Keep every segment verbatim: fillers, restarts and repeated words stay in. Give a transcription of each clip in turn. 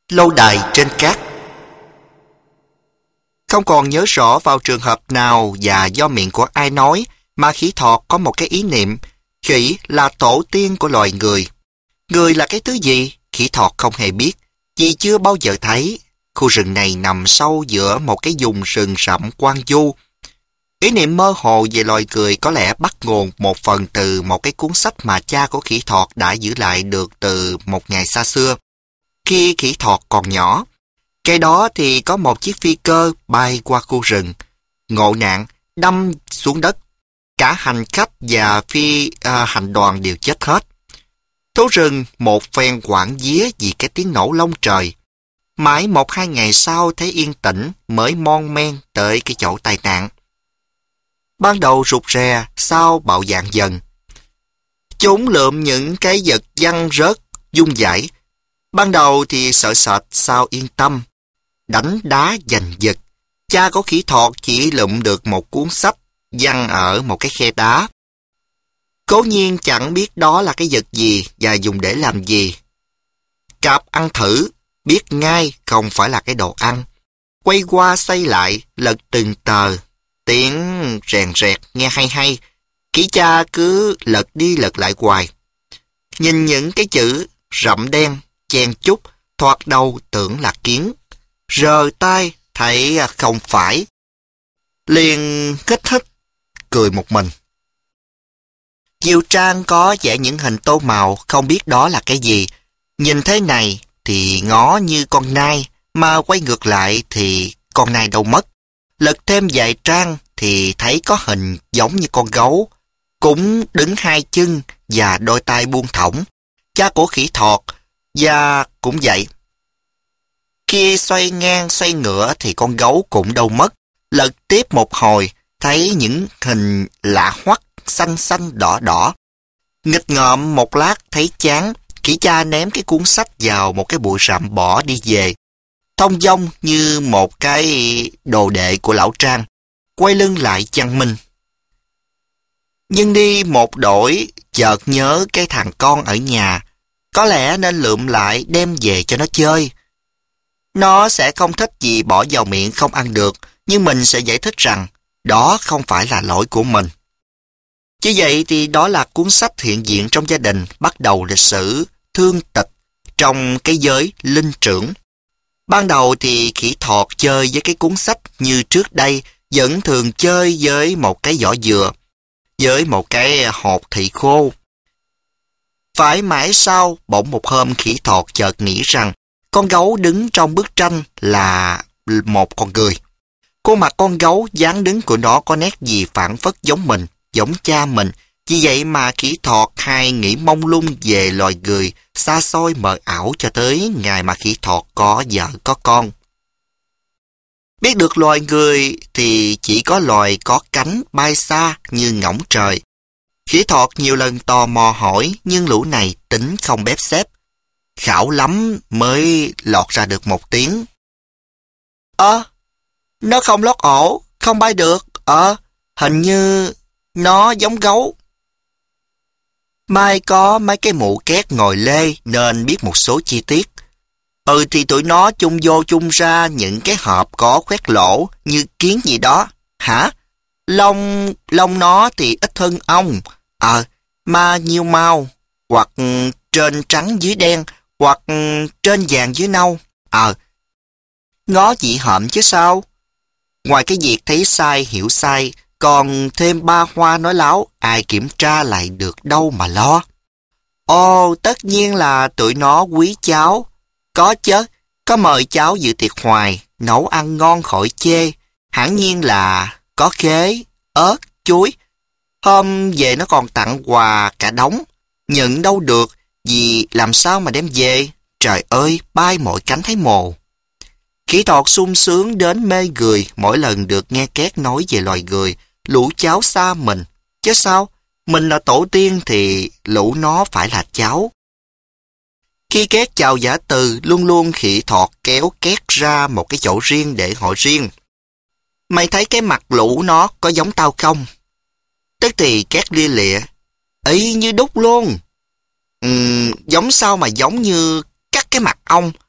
Lâu đài trên cát. Không còn nhớ rõ vào trường hợp nào và do miệng của ai nói mà khỉ thọt có một cái ý niệm khỉ là tổ tiên của loài người. Người là cái thứ gì? Khỉ thọt không hề biết, vì chưa bao giờ thấy. Khu rừng này nằm sâu giữa một cái vùng rừng rậm hoang vu. Ý niệm mơ hồ về loài người có lẽ bắt nguồn một phần từ một cái cuốn sách mà cha của khỉ thọt đã giữ lại được từ một ngày xa xưa. Khi khỉ thọt còn nhỏ, cái đó thì có một chiếc phi cơ bay qua khu rừng. Ngộ nạn, đâm xuống đất. Cả hành khách và phi à, hành đoàn đều chết hết. Thú rừng một phen quảng vía vì cái tiếng nổ long trời. Mãi một hai ngày sau thấy yên tĩnh mới mon men tới cái chỗ tai nạn. Ban đầu rụt rè, sau bạo dạn dần. Chúng lượm những cái vật văng rớt, dung dãi. Ban đầu thì sợ sệt, sau yên tâm. Đánh đá giành giật. Cha của khỉ thọt chỉ lượm được một cuốn sách văng ở một cái khe đá. Cố nhiên chẳng biết đó là cái vật gì và dùng để làm gì. Cạp ăn thử, biết ngay không phải là cái đồ ăn. Quay qua xoay lại, lật từng tờ. Tiếng rèn rẹt nghe hay hay. Khỉ cha cứ lật đi lật lại hoài. Nhìn những cái chữ rậm đen, chen chúc, thoạt đầu tưởng là kiến. Rờ tay thấy không phải. Liền kích thích, cười một mình. Chiều trang có vẽ những hình tô màu, không biết đó là cái gì. Nhìn thế này thì ngó như con nai, mà quay ngược lại thì con nai đâu mất. Lật thêm vài trang thì thấy có hình giống như con gấu, cũng đứng hai chân và đôi tay buông thõng. Cha của khỉ thọt và cũng vậy. Khi xoay ngang xoay ngửa thì con gấu cũng đâu mất. Lật tiếp một hồi thấy những hình lạ hoắc, xanh xanh đỏ đỏ. Nghịch ngợm một lát thấy chán, khỉ cha ném cái cuốn sách vào một cái bụi rậm bỏ đi về. Thông dong như một cái đồ đệ của lão Trang, quay lưng lại chăn minh. Nhưng đi một đổi, chợt nhớ cái thằng con ở nhà, có lẽ nên lượm lại đem về cho nó chơi. Nó sẽ không thích gì bỏ vào miệng không ăn được, nhưng mình sẽ giải thích rằng đó không phải là lỗi của mình. Chứ vậy thì đó là cuốn sách hiện diện trong gia đình, bắt đầu lịch sử thương tịch trong cái giới linh trưởng. Ban đầu thì khỉ thọt chơi với cái cuốn sách như trước đây, vẫn thường chơi với một cái vỏ dừa, với một cái hột thị khô. Phải mãi sau, bỗng một hôm khỉ thọt chợt nghĩ rằng con gấu đứng trong bức tranh là một con người. Khuôn mặt con gấu dáng đứng của nó có nét gì phản phất giống mình, giống cha mình. Vì vậy mà khỉ thọt hay nghĩ mông lung về loài người, xa xôi mờ ảo cho tới ngày mà khỉ thọt có vợ có con. Biết được loài người thì chỉ có loài có cánh bay xa như ngỗng trời. Khỉ thọt nhiều lần tò mò hỏi, nhưng lũ này tính không bép xép. Khảo lắm mới lọt ra được một tiếng. Ơ, nó không lót ổ, không bay được. Ờ, hình như nó giống gấu. Mai có mấy cái mụ két ngồi lê nên biết một số chi tiết. Ừ thì tụi nó chung vô chung ra những cái hộp có khoét lỗ như kiến gì đó. Hả? Lông, lông nó thì ít hơn ong. Ờ, mà nhiều màu. Hoặc trên trắng dưới đen, hoặc trên vàng dưới nâu. Ờ, ngó dị hợm chứ sao? Ngoài cái việc thấy sai hiểu sai, còn thêm ba hoa nói láo, ai kiểm tra lại được đâu mà lo. Ồ, tất nhiên là tụi nó quý cháo. Có chứ, có mời cháu dự tiệc hoài, nấu ăn ngon khỏi chê. Hẳn nhiên là có khế, ớt, chuối. Hôm về nó còn tặng quà cả đống. Nhận đâu được, vì làm sao mà đem về. Trời ơi, bay mọi cánh thấy mồ. Khỉ thọt sung sướng đến mê người mỗi lần được nghe két nói về loài người, lũ cháu xa mình. Chứ sao, mình là tổ tiên thì lũ nó phải là cháu. Khi két chào giả từ, luôn luôn khỉ thọt kéo két ra một cái chỗ riêng để hỏi riêng. Mày thấy cái mặt lũ nó có giống tao không? Tức thì két lia lịa. Ý như đúc luôn. Uhm, giống sao mà giống như cắt cái mặt ông,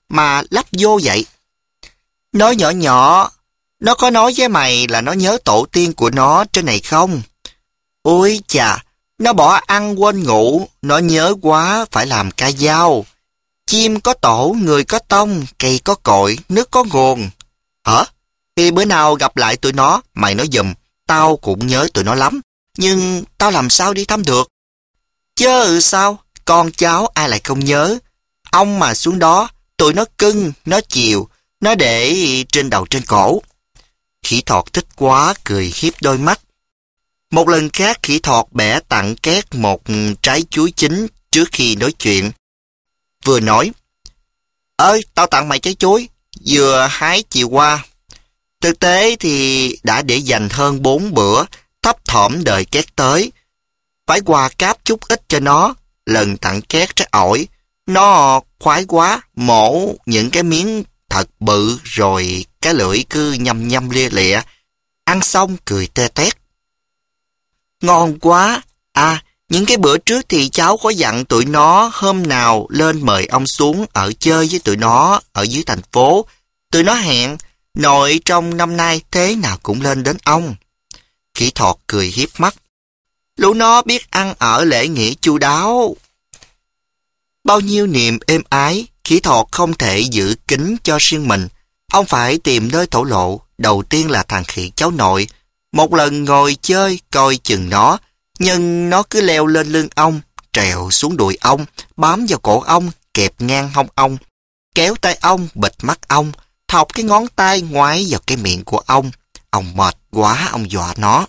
mà lắp vô vậy? Nói nhỏ nhỏ, nó có nói với mày là nó nhớ tổ tiên của nó trên này không? Ôi chà, nó bỏ ăn quên ngủ, nó nhớ quá phải làm ca dao. Chim có tổ, người có tông, cây có cội, nước có nguồn. Hả? Thì bữa nào gặp lại tụi nó, mày nói giùm, tao cũng nhớ tụi nó lắm. Nhưng tao làm sao đi thăm được? Chứ sao, con cháu ai lại không nhớ. Ông mà xuống đó, tụi nó cưng, nó chiều, nó để trên đầu trên cổ. Khỉ thọt thích quá, cười hiếp đôi mắt. Một lần khác khỉ thọt bẻ tặng Két một trái chuối chín trước khi nói chuyện. Vừa nói, ơi, tao tặng mày trái chuối, vừa hái chiều qua. Thực tế thì đã để dành hơn bốn bữa, thấp thỏm đợi Két tới. Phải quà cáp chút ít cho nó, lần tặng Két trái ổi. Nó khoái quá, mổ những cái miếng thật bự rồi cái lưỡi cứ nhăm nhăm lia lịa. Ăn xong cười te tét. Ngon quá. À, những cái bữa trước thì cháu có dặn tụi nó hôm nào lên mời ông xuống ở chơi với tụi nó ở dưới thành phố. Tụi nó hẹn, nội trong năm nay thế nào cũng lên đến ông. Khỉ thọt cười hiếp mắt. Lũ nó biết ăn ở lễ nghĩa chu đáo. Bao nhiêu niềm êm ái, khỉ thọt không thể giữ kín cho riêng mình. Ông phải tìm nơi thổ lộ, đầu tiên là thằng khỉ cháu nội. Một lần ngồi chơi coi chừng nó, nhưng nó cứ leo lên lưng ông, trèo xuống đùi ông, bám vào cổ ông, kẹp ngang hông ông, kéo tay ông, bịt mắt ông, thọc cái ngón tay ngoái vào cái miệng của ông. Ông mệt quá, ông dọa nó.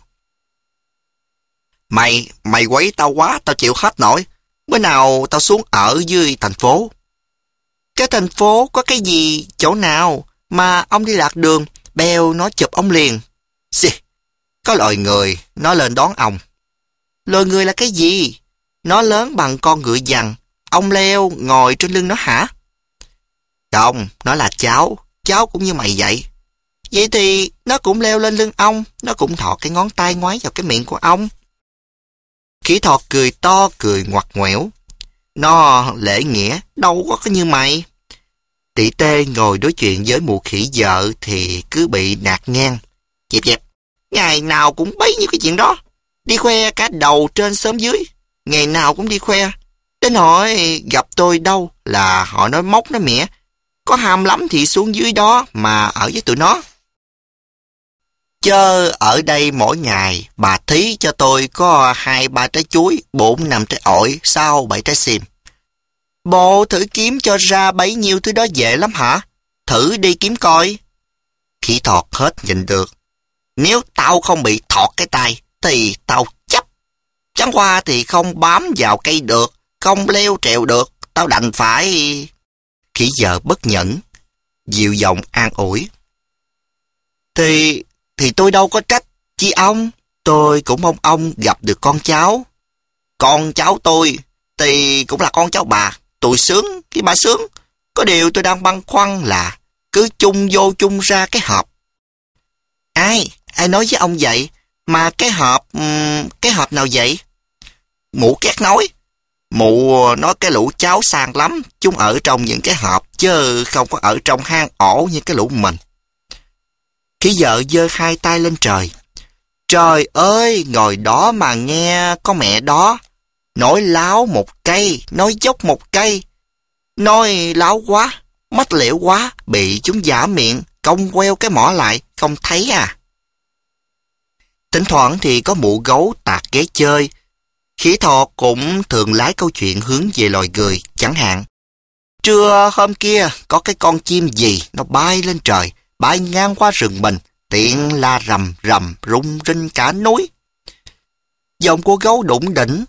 Mày, mày quấy tao quá, tao chịu hết nổi. Bữa nào tao xuống ở dưới thành phố. Cái thành phố có cái gì, chỗ nào mà ông đi lạc đường, bèo nó chụp ông liền. Xì, có loài người, nó lên đón ông. Loài người là cái gì? Nó lớn bằng con ngựa dằn, ông leo ngồi trên lưng nó hả? Không, nó là cháu, cháu cũng như mày vậy. Vậy thì nó cũng leo lên lưng ông, nó cũng thọ cái ngón tay ngoái vào cái miệng của ông. Khỉ thọt cười to, cười ngoặt ngoẻo. Nó lễ nghĩa, đâu có cái như mày. Tỉ tê ngồi đối chuyện với mụ khỉ vợ thì cứ bị nạt ngang. Dẹp dẹp, ngày nào cũng bấy nhiêu cái chuyện đó. Đi khoe cả đầu trên xóm dưới, ngày nào cũng đi khoe. Đến hỏi gặp tôi đâu là họ nói móc nói mỉa. Có ham lắm thì xuống dưới đó mà ở với tụi nó. Chớ ở đây mỗi ngày bà thí cho tôi có hai ba trái chuối, bốn năm trái ổi, sau bảy trái sim. Bộ thử kiếm cho ra bấy nhiêu thứ đó dễ lắm hả? Thử đi kiếm coi. Khỉ thọt hết nhìn được. Nếu tao không bị thọt cái tay thì tao chấp. Chẳng qua thì không bám vào cây được, không leo trèo được, tao đành phải... Khỉ vợ bất nhẫn, dịu giọng an ủi. Thì... thì tôi đâu có trách chi ông. Tôi cũng mong ông gặp được con cháu. Con cháu tôi thì cũng là con cháu bà. Tôi sướng, khi bà sướng. Có điều tôi đang băn khoăn là cứ chung vô chung ra cái hộp. Ai? Ai nói với ông vậy? Mà cái hộp... Um, cái hộp nào vậy? Mụ Két nói. Mụ nói cái lũ cháu sang lắm. Chúng ở trong những cái hộp chứ không có ở trong hang ổ như cái lũ mình. Khỉ vợ giơ hai tay lên trời. Trời ơi, ngồi đó mà nghe con mẹ đó. Nói láo một cây, nói dốc một cây. Nói láo quá, mất liễu quá, bị chúng giả miệng, cong queo cái mỏ lại, không thấy à. Thỉnh thoảng thì có mụ gấu tạt ghế chơi. Khỉ thọt cũng thường lái câu chuyện hướng về loài người, chẳng hạn. Trưa hôm kia, có cái con chim gì, nó bay lên trời, bay ngang qua rừng mình, tiện la rầm rầm rung rinh cả núi. Giọng của gấu đụng đỉnh.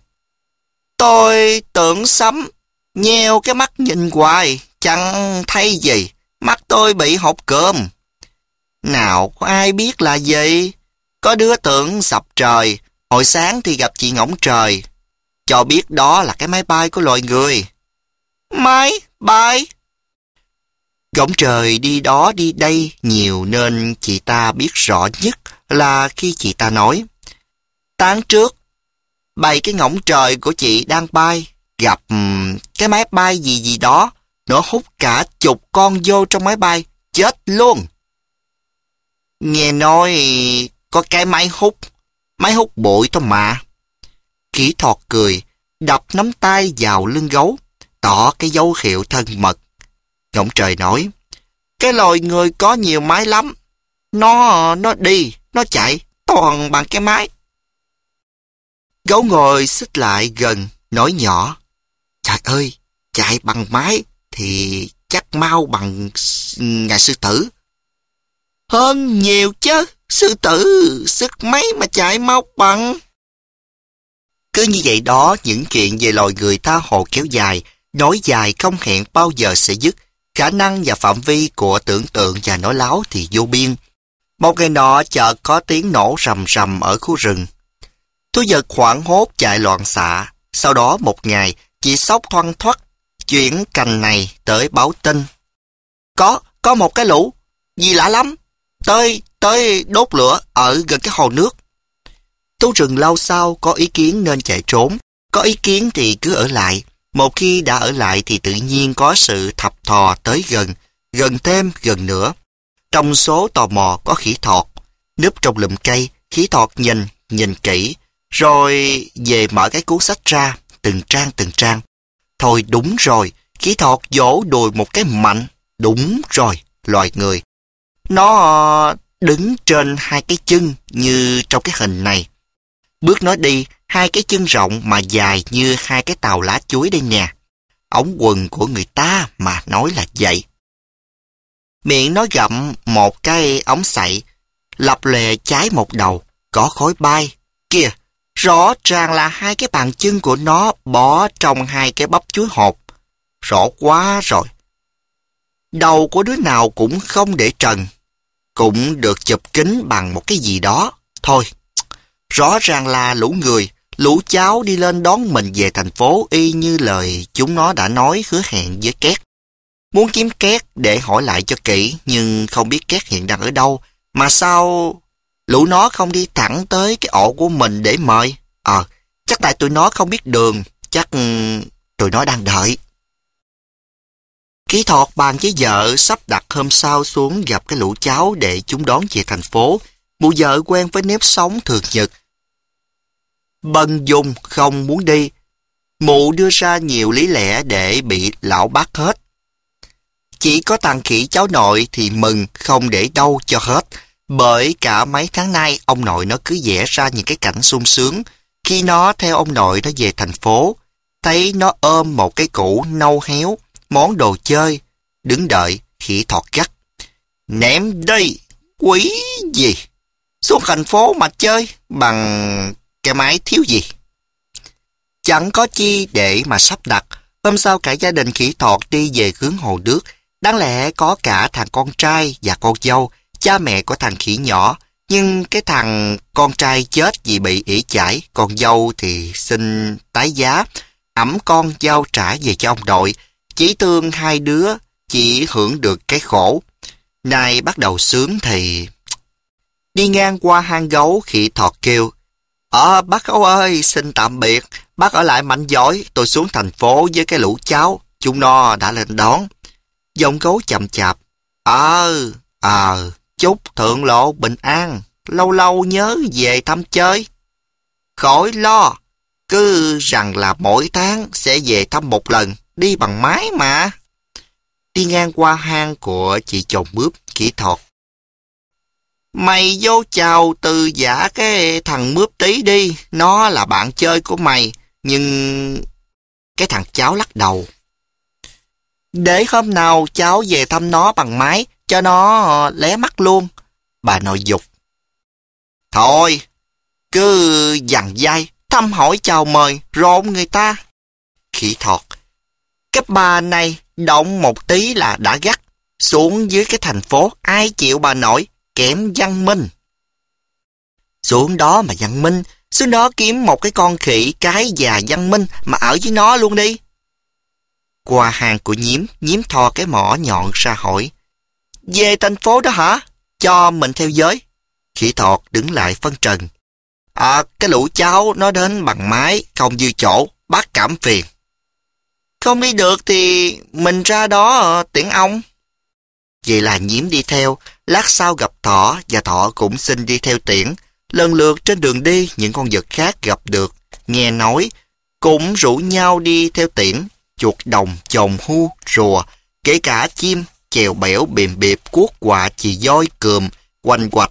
Tôi tưởng sấm, nheo cái mắt nhìn hoài, chẳng thấy gì, mắt tôi bị hột cơm. Nào có ai biết là gì? Có đứa tưởng sập trời, hồi sáng thì gặp chị ngỗng trời, cho biết đó là cái máy bay của loài người. Máy bay? Ngỗng trời đi đó đi đây nhiều nên chị ta biết rõ nhất là khi chị ta nói. Tháng trước, bầy cái ngỗng trời của chị đang bay, gặp um, cái máy bay gì gì đó, Nó hút cả chục con vô trong máy bay, chết luôn. Nghe nói có cái máy hút, máy hút bụi thôi mà. Khỉ thọt cười, đập nắm tay vào lưng gấu, tỏ cái dấu hiệu thân mật. Ngỗng trời nói, cái loài người có nhiều máy lắm. Nó, nó đi, nó chạy, toàn bằng cái máy. Gấu ngồi xích lại gần, nói nhỏ, trời ơi, chạy bằng máy thì chắc mau bằng ngài sư tử. Hơn nhiều chứ, sư tử sức mấy mà chạy mau bằng. Cứ như vậy đó, những chuyện về loài người tha hồ kéo dài, nói dài không hẹn bao giờ sẽ dứt. Khả năng và phạm vi của tưởng tượng và nói láo thì vô biên. Một ngày nọ chợt có tiếng nổ rầm rầm ở khu rừng. Thú vật hoảng hốt chạy loạn xạ. Sau đó một ngày, chị Sóc thoăn thoắt chuyển cành này tới báo tin. Có, có một cái lũ, gì lạ lắm, tới, tới đốt lửa ở gần cái hồ nước. Thú rừng lâu sau có ý kiến nên chạy trốn, có ý kiến thì cứ ở lại. Một khi đã ở lại thì tự nhiên có sự thập thò tới gần, gần thêm gần nữa. Trong số tò mò có khỉ thọt, núp trong lùm cây, khỉ thọt nhìn, nhìn kỹ, rồi về mở cái cuốn sách ra, từng trang từng trang. Thôi đúng rồi, khỉ thọt vỗ đùi một cái mạnh, đúng rồi, loài người. Nó đứng trên hai cái chân như trong cái hình này. Bước nó đi, hai cái chân rộng mà dài như hai cái tàu lá chuối đây nè. Ống quần của người ta mà nói là vậy. Miệng nó gặm một cái ống sậy, lập lè trái một đầu, có khói bay. Kìa, rõ ràng là hai cái bàn chân của nó bỏ trong hai cái bắp chuối hột. Rõ quá rồi. Đầu của đứa nào cũng không để trần, cũng được chụp kính bằng một cái gì đó. Thôi, rõ ràng là lũ người, lũ cháu đi lên đón mình về thành phố y như lời chúng nó đã nói hứa hẹn với Két. Muốn kiếm Két để hỏi lại cho kỹ, nhưng không biết Két hiện đang ở đâu. Mà sao lũ nó không đi thẳng tới cái ổ của mình để mời? Ờ, à, chắc tại tụi nó không biết đường, chắc tụi nó đang đợi. Khỉ thọt bàn với vợ sắp đặt hôm sau xuống gặp cái lũ cháu để chúng đón về thành phố. Mụ vợ quen với nếp sống thường nhật, bần dùng không muốn đi. Mụ đưa ra nhiều lý lẽ để bị lão bắt hết. Chỉ có thằng khỉ cháu nội thì mừng không để đâu cho hết, bởi cả mấy tháng nay ông nội nó cứ vẽ ra những cái cảnh sung sướng khi nó theo ông nội nó về thành phố. Thấy nó ôm một cái củ nâu héo, món đồ chơi, đứng đợi. Khỉ thọt gắt, ném đi, quỷ gì, xuống thành phố mà chơi bằng cái máy thiếu gì. Chẳng có chi để mà sắp đặt. Hôm sau cả gia đình khỉ thọt đi về hướng hồ nước. Đáng lẽ có cả thằng con trai và con dâu, cha mẹ của thằng khỉ nhỏ. Nhưng cái thằng con trai chết vì bị ỉ chải, con dâu thì xin tái giá, ẵm con dâu trả về cho ông nội. Chỉ thương hai đứa chỉ hưởng được cái khổ. Nay bắt đầu sướng thì... Đi ngang qua hang gấu, khỉ thọt kêu, Ờ bác gấu ơi, xin tạm biệt, bác ở lại mạnh giỏi, tôi xuống thành phố với cái lũ cháu, chúng nó đã lên đón. Giọng gấu chậm chạp, Ờ, ờ, chúc thượng lộ bình an, lâu lâu nhớ về thăm chơi. Khỏi lo, cứ rằng là mỗi tháng sẽ về thăm một lần, đi bằng máy mà. Đi ngang qua hang của chị chồng mướp, khỉ thọt, mày vô chào từ giả cái thằng mướp tí đi, nó là bạn chơi của mày. Nhưng cái thằng cháu lắc đầu, để hôm nào cháu về thăm nó bằng máy, cho nó lé mắt luôn. Bà nội giục, thôi, cứ dằn dai, thăm hỏi chào mời, rộn người ta. Khỉ thọt, cái bà này động một tí là đã gắt, xuống dưới cái thành phố ai chịu bà nội, kém văn minh. Xuống đó mà văn minh, xuống đó kiếm một cái con khỉ cái già văn minh mà ở với nó luôn đi. Qua hàng của nhím, nhím thò cái mỏ nhọn ra hỏi, về thành phố đó hả? Cho mình theo giới. Khỉ thọt đứng lại phân trần, À, cái lũ cháu nó đến bằng máy, không dư chỗ, bác cảm phiền. Không đi được thì mình ra đó tiễn ông. Vậy là Nhiễm đi theo, lát sau gặp Thỏ và Thỏ cũng xin đi theo tiễn. Lần lượt trên đường đi, những con vật khác gặp được, nghe nói, cũng rủ nhau đi theo tiễn. Chuột đồng, chồn hu, rùa, kể cả chim, chèo bẻo, bìm biệp, cuốc quạ, chì voi, cườm, quanh quạch.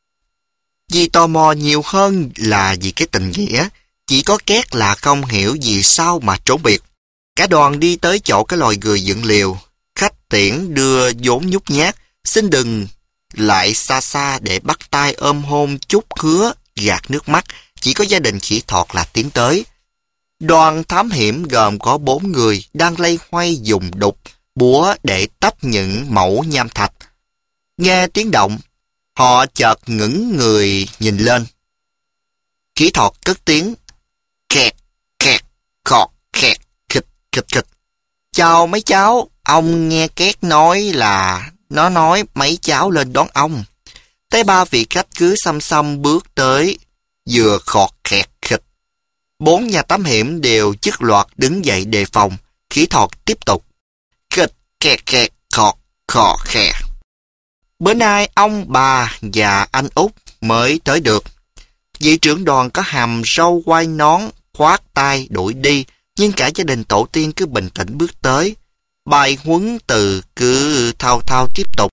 Vì tò mò nhiều hơn là vì cái tình nghĩa, chỉ có Két là không hiểu vì sao mà trốn biệt. Cả đoàn đi tới chỗ cái lòi người dựng liều. Khách tiễn đưa vốn nhút nhát, xin đừng lại xa xa để bắt tay ôm hôn chút hứa, gạt nước mắt. Chỉ có gia đình Khỉ Thọt là tiến tới. Đoàn thám hiểm gồm có bốn người đang lay hoay dùng đục, búa để tách những mẩu nham thạch. Nghe tiếng động, họ chợt ngẩng người nhìn lên. Khỉ Thọt cất tiếng kẹt, kẹt, khọt, kẹt, khịch, khịch, khịch. Chào mấy cháu, ông nghe Két nói là nó nói mấy cháu lên đón ông. Tới ba vị khách cứ xăm xăm bước tới, vừa khọt kẹt khịch. Bốn nhà thám hiểm đều dứt loạt đứng dậy đề phòng. Khỉ Thọt tiếp tục khịch, kẹt, kẹt, khọt, khọ, khè. Bữa nay ông, bà và anh Út mới tới được. Vị trưởng đoàn có hàm râu quai nón, khoát tay đuổi đi, nhưng cả gia đình tổ tiên cứ bình tĩnh bước tới. Bài huấn từ cứ thao thao tiếp tục.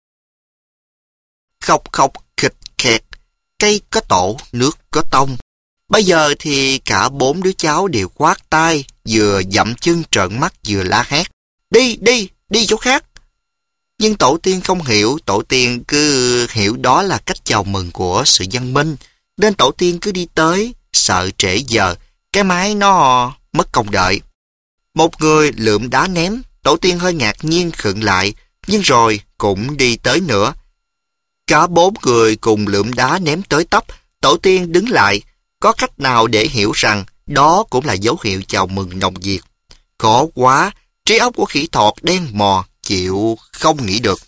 Khọc khọc khịch khẹt, cây có tổ, nước có tông. Bây giờ thì cả bốn đứa cháu đều khoát tay, vừa dậm chân trợn mắt vừa la hét. Đi, đi, đi chỗ khác. Nhưng tổ tiên không hiểu, tổ tiên cứ hiểu đó là cách chào mừng của sự văn minh. Nên tổ tiên cứ đi tới, sợ trễ giờ, cái máy nó mất công đợi. Một người lượm đá ném, tổ tiên hơi ngạc nhiên khựng lại, nhưng rồi cũng đi tới nữa. Cả bốn người cùng lượm đá ném tới tấp, tổ tiên đứng lại. Có cách nào để hiểu rằng đó cũng là dấu hiệu chào mừng nồng nhiệt? Khó quá, trí óc của Khỉ Thọt đen mò, chịu không nghĩ được.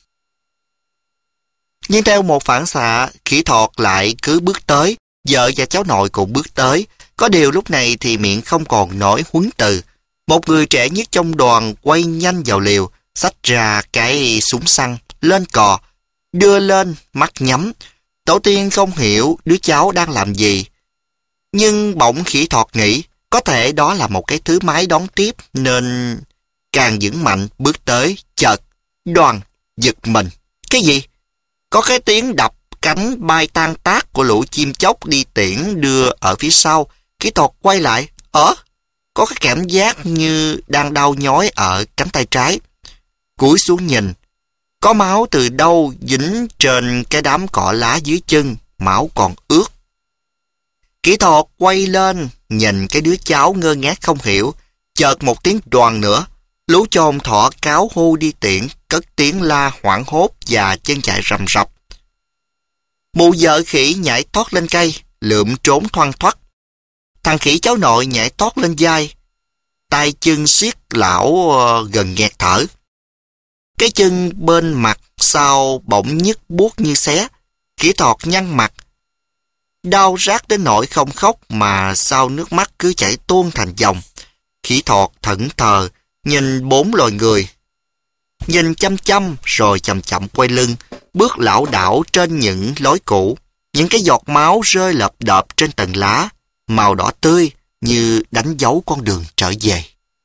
Nhưng theo một phản xạ, Khỉ Thọt lại cứ bước tới, vợ và cháu nội cũng bước tới. Có điều lúc này thì miệng không còn nói huấn từ. Một người trẻ nhất trong đoàn quay nhanh vào liều, xách ra cái súng săn, lên cò, đưa lên, mắt nhắm. Tổ tiên không hiểu đứa cháu đang làm gì. Nhưng bỗng Khỉ Thọt nghĩ, có thể đó là một cái thứ máy đón tiếp, nên càng vững mạnh bước tới, chợt, đoàn, giật mình. Cái gì? Có cái tiếng đập cánh bay tan tác của lũ chim chóc đi tiễn đưa ở phía sau. Khỉ Thọt quay lại, ờ, có cái cảm giác như đang đau nhói ở cánh tay trái. Cúi xuống nhìn, có máu từ đâu dính trên cái đám cỏ lá dưới chân, máu còn ướt. Khỉ Thọt quay lên, nhìn cái đứa cháu ngơ ngác không hiểu. Chợt một tiếng đoàn nữa, lũ chồn thỏ cáo hô đi tiễn, cất tiếng la hoảng hốt và chân chạy rầm rập. Mụ vợ khỉ nhảy thoát lên cây, lượm trốn thoăn thoắt. Thằng khỉ cháu nội nhảy thoát lên vai, tay chân siết lão uh, gần nghẹt thở. Cái chân bên mặt sau bỗng nhức buốt như xé. Khỉ Thọt nhăn mặt, đau rát đến nỗi không khóc mà sau nước mắt cứ chảy tuôn thành dòng. Khỉ Thọt thẫn thờ nhìn bốn loài người, nhìn chăm chăm rồi chậm chậm quay lưng, bước lảo đảo trên những lối cũ. Những cái giọt máu rơi lợp đợp trên tầng lá, màu đỏ tươi như đánh dấu con đường trở về.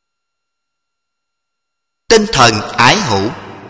Tinh thần ái hữu.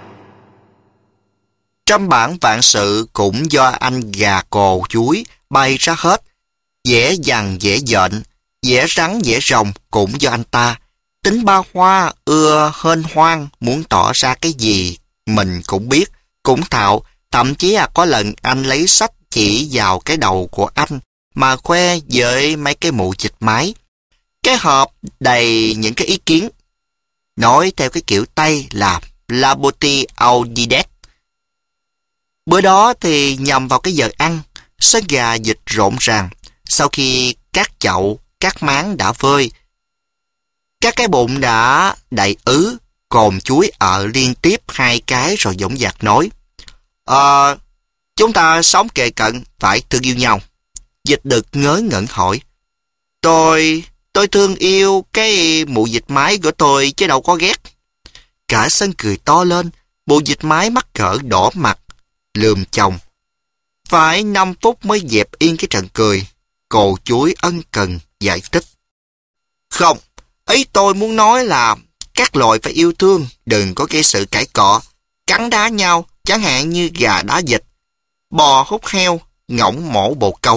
Trăm bản vạn sự cũng do anh gà cồ chuối bay ra hết. Dễ dằn dễ dện, dễ rắn dễ rồng cũng do anh ta. Tính ba hoa ưa hên hoang, muốn tỏ ra cái gì mình cũng biết, cũng thạo. Thậm chí à có lần anh lấy sách chỉ vào cái đầu của anh mà khoe với mấy cái mụ chịch mái. Cái hộp đầy những cái ý kiến, nói theo cái kiểu Tây là Laboti Audidet. Bữa đó thì nhằm vào cái giờ ăn, sân gà dịch rộn ràng. Sau khi các chậu, các máng đã vơi, các cái bụng đã đầy ứ, cồn chuối ở liên tiếp hai cái rồi dõng dạc nói: Ờ, chúng ta sống kề cận, phải thương yêu nhau. Dịch được ngớ ngẩn hỏi: Tôi, tôi thương yêu cái mụ vịt mái của tôi chứ đâu có ghét. Cả sân cười to lên, mụ vịt mái mắc cỡ đỏ mặt, lườm chồng. Phải năm phút mới dẹp yên cái trận cười, cô chuối ân cần giải thích. Không, ý tôi muốn nói là các loài phải yêu thương, đừng có gây sự cãi cọ, cắn đá nhau, chẳng hạn như gà đá vịt, bò hút heo, ngỗng mổ bồ câu.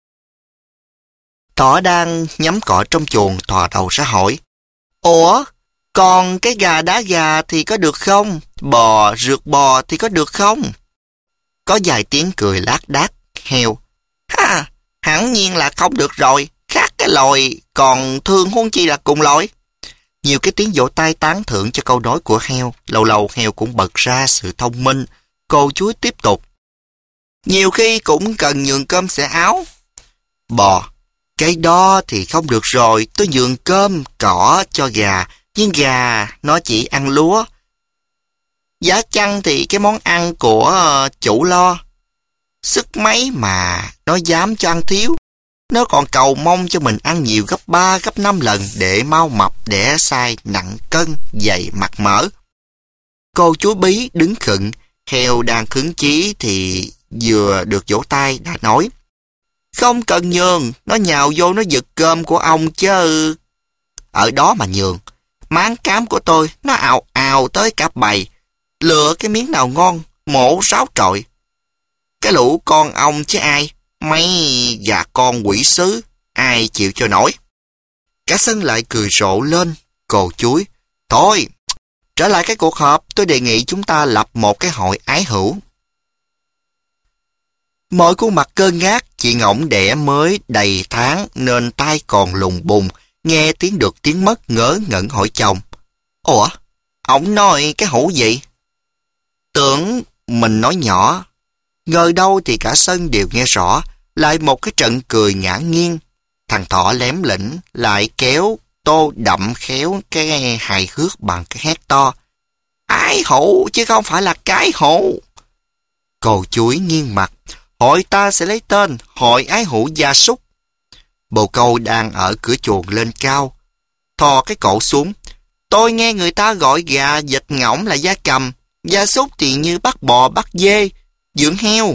Thỏ đang nhắm cỏ trong chuồng thò đầu ra hỏi. Ủa, còn cái gà đá gà thì có được không? Bò rượt bò thì có được không? Có vài tiếng cười lác đác, heo. Ha, hẳn nhiên là không được rồi, khác cái loài, còn thương huống chi là cùng loài. Nhiều cái tiếng vỗ tay tán thưởng cho câu nói của heo, lâu lâu heo cũng bật ra sự thông minh. Cô chuối tiếp tục. Nhiều khi cũng cần nhường cơm xẻ áo. Bò, cái đó thì không được rồi, tôi nhường cơm, cỏ cho gà, nhưng gà nó chỉ ăn lúa. Giá chăng thì cái món ăn của uh, chủ lo. Sức mấy mà nó dám cho ăn thiếu. Nó còn cầu mong cho mình ăn nhiều gấp ba, gấp năm lần để mau mập, đẻ sai, nặng cân, dày mặt mỡ. Cô chú Bí đứng khựng, heo đang hứng chí thì vừa được vỗ tay đã nói. Không cần nhường, nó nhào vô nó giật cơm của ông chứ. Ở đó mà nhường, máng cám của tôi nó ào ào tới cả bầy. Lựa cái miếng nào ngon, mổ ráo trội. Cái lũ con ông chứ ai, mấy gà con quỷ sứ, ai chịu cho nổi. Cả sân lại cười rộ lên, cồ chuối. Thôi, trở lại cái cuộc họp, tôi đề nghị chúng ta lập một cái hội ái hữu. Mọi khuôn mặt cơ ngát, chị ngỗng đẻ mới đầy tháng nên tai còn lùng bùng, nghe tiếng được tiếng mất ngớ ngẩn hỏi chồng. Ủa, ổng nói cái hữu gì? Tưởng mình nói nhỏ, ngờ đâu thì cả sân đều nghe rõ, lại một cái trận cười ngã nghiêng. Thằng Thỏ lém lĩnh lại kéo tô đậm khéo cái hài hước bằng cái hét to. Ái hữu chứ không phải là cái hữu. Cồ chuối nghiêng mặt, hội ta sẽ lấy tên Hội Ái Hữu Gia Súc. Bồ câu đang ở cửa chuồng lên cao, thò cái cổ xuống. Tôi nghe người ta gọi gà, vịt, ngỗng là gia cầm, gia súc thì như bắt bò, bắt dê, dưỡng heo.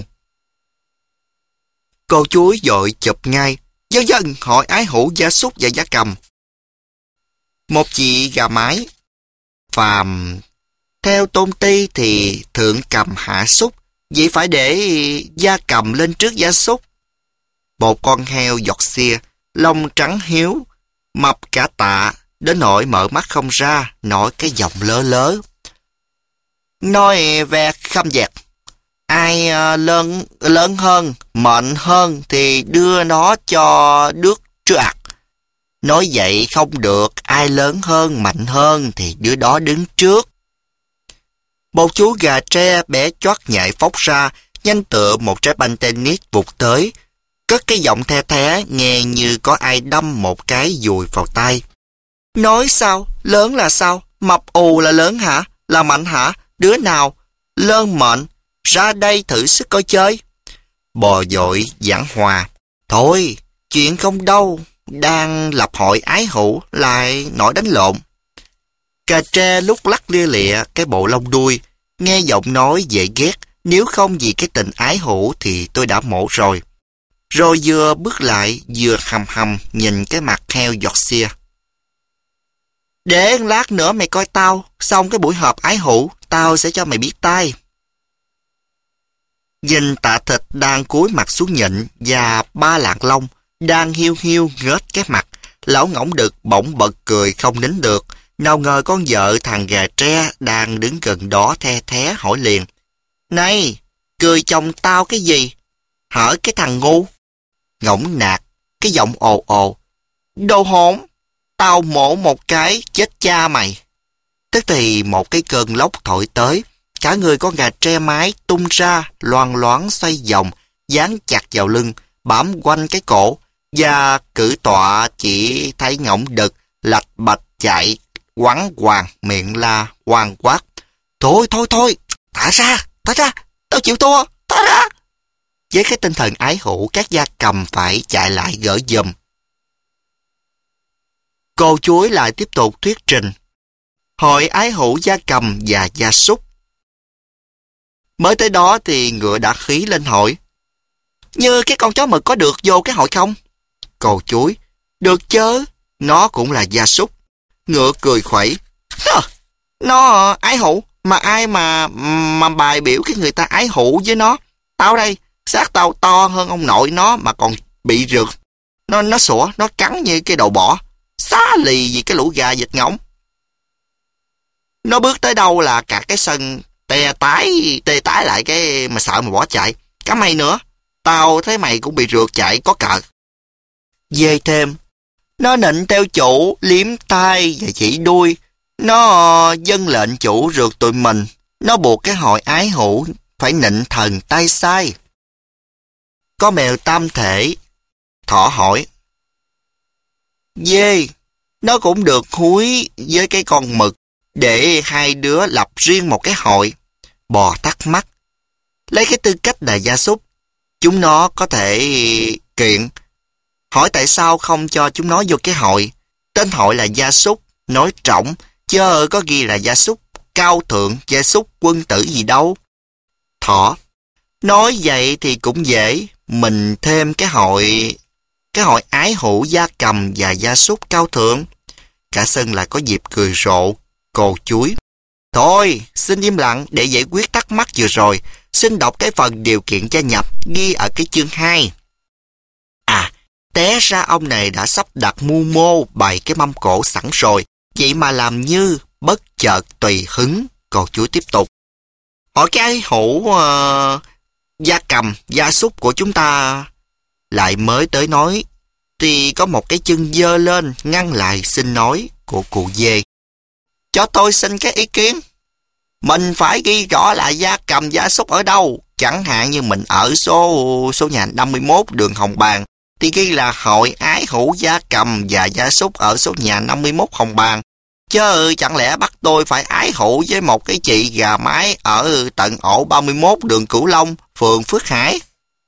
Cô chuối vội chụp ngay. Dân dân, Hội Ái Hữu Gia Súc và Gia Cầm. Một chị gà mái. Phàm, theo tôn ti thì thượng cầm hạ súc, vậy phải để gia cầm lên trước gia súc. Một con heo giọt xia, lông trắng hiếu, mập cả tạ, đến nỗi mở mắt không ra, nói cái giọng lớ lớ. Nói về khăm dẹt, ai uh, lớn lớn hơn, mạnh hơn thì đưa nó cho đước trước ạt. Nói vậy không được, ai lớn hơn, mạnh hơn thì đứa đó đứng trước. Một chú gà tre bé choát nhảy phóc ra, nhanh tựa một trái banh tennis vụt tới. Cất cái giọng the thé, nghe như có ai đâm một cái dùi vào tay. Nói sao? Lớn là sao? Mập ù là lớn hả? Là mạnh hả? Đứa nào? Lơn mệnh, ra đây thử sức coi chơi. Bò dội giảng hòa. Thôi, chuyện không đâu, đang lập hội ái hữu lại nổi đánh lộn. Cà tre lúc lắc lia lịa cái bộ lông đuôi, nghe giọng nói dễ ghét, nếu không vì cái tình ái hữu thì tôi đã mổ rồi. Rồi vừa bước lại vừa hầm hầm nhìn cái mặt heo giọt xia. Để lát nữa mày coi tao, xong cái buổi họp ái hữu, tao sẽ cho mày biết tay. Nhìn Tạ Thịt đang cúi mặt xuống nhịn và ba lạng lông đang hiu hiu nghếch cái mặt, lão ngỗng đực bỗng bật cười không nín được. Nào ngờ con vợ thằng gà tre đang đứng gần đó the thé hỏi liền. Này, cười chồng tao cái gì? Hở cái thằng ngu. Ngỗng nạt, cái giọng ồ ồ. Đồ hỗn, tao mổ một cái chết cha mày. Tức thì một cái cơn lốc thổi tới, cả người con gà tre mái tung ra, loang loáng xoay vòng, dán chặt vào lưng, bám quanh cái cổ, và cử tọa chỉ thấy ngỗng đực, lạch bạch chạy, quắn hoàng, miệng la, quang quát. Thôi, thôi, thôi, thả ra, thả ra, tao chịu thua, thả ra. Với cái tinh thần ái hữu, các gia cầm phải chạy lại gỡ giùm. Cô chuối lại tiếp tục thuyết trình. Hội ái hữu gia cầm và gia súc. Mới tới đó thì ngựa đã khí lên hỏi. Như cái con chó mực có được vô cái hội không? Cô chuối. Được chớ, nó cũng là gia súc. Ngựa cười khuẩy. Nó, nó ái hữu, mà ai mà mà bài biểu cái người ta ái hữu với nó. Tao đây, xác tao to hơn ông nội nó mà còn bị rượt. Nó nó sủa, nó cắn như cái đầu bọ. Xá lì vì cái lũ gà vịt ngỗng. Nó bước tới đâu là cả cái sân tè tái, tê tái lại cái mà sợ mà bỏ chạy. Cả mày nữa, tao thấy mày cũng bị rượt chạy có cỡ. Dê thêm. Nó nịnh theo chủ, liếm tai và chỉ đuôi. Nó dâng lệnh chủ rượt tụi mình. Nó buộc cái hội ái hữu phải nịnh thần tay sai. Có mèo tam thể. Thỏ hỏi. Dê, nó cũng được húi với cái con mực để hai đứa lập riêng một cái hội. Bò thắc mắc. Lấy cái tư cách là gia súc, chúng nó có thể kiện. Hỏi tại sao không cho chúng nó vô cái hội. Tên hội là gia súc, nói trọng, chứ có ghi là gia súc cao thượng, gia súc quân tử gì đâu. Thỏ. Nói vậy thì cũng dễ. Mình thêm cái hội Cái hội ái hữu gia cầm và gia súc cao thượng. Cả sân lại có dịp cười rộ. Cô chuối. Thôi, xin im lặng để giải quyết thắc mắc vừa rồi. Xin đọc cái phần điều kiện gia nhập ghi ở cái chương hai. À, té ra ông này đã sắp đặt mưu mô bày cái mâm cổ sẵn rồi. Vậy mà làm như bất chợt tùy hứng. Cô chuối tiếp tục. Hỏi cái ái hữu uh, gia cầm, gia súc của chúng ta lại mới tới nói thì có một cái chân dơ lên ngăn lại xin nói của cụ dê. Cho tôi xin cái ý kiến. Mình phải ghi rõ là gia cầm gia súc ở đâu. Chẳng hạn như mình ở số số nhà năm mươi mốt đường Hồng Bàng thì ghi là hội ái hữu gia cầm và gia súc ở số nhà năm mươi mốt Hồng Bàng. Chứ chẳng lẽ bắt tôi phải ái hữu với một cái chị gà mái ở tận ổ ba mươi mốt đường Cửu Long, phường Phước Hải.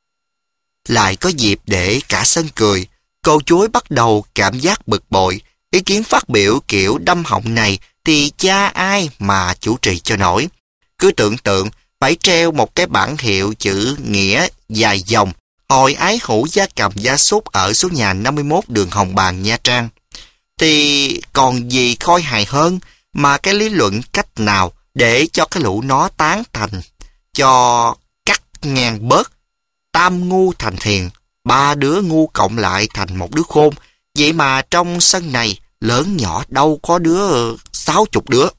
Lại có dịp để cả sân cười. Cô chuối bắt đầu cảm giác bực bội. Ý kiến phát biểu kiểu đâm họng này thì cha ai mà chủ trì cho nổi. Cứ tưởng tượng phải treo một cái bảng hiệu chữ nghĩa dài dòng hội ái hữu gia cầm gia súc ở số nhà năm mươi mốt đường Hồng Bàng, Nha Trang. Thì còn gì khôi hài hơn mà cái lý luận cách nào để cho cái lũ nó tán thành, cho cắt ngang bớt. Tam ngu thành thiền, ba đứa ngu cộng lại thành một đứa khôn. Vậy mà trong sân này lớn nhỏ đâu có đứa sáu chục đứa.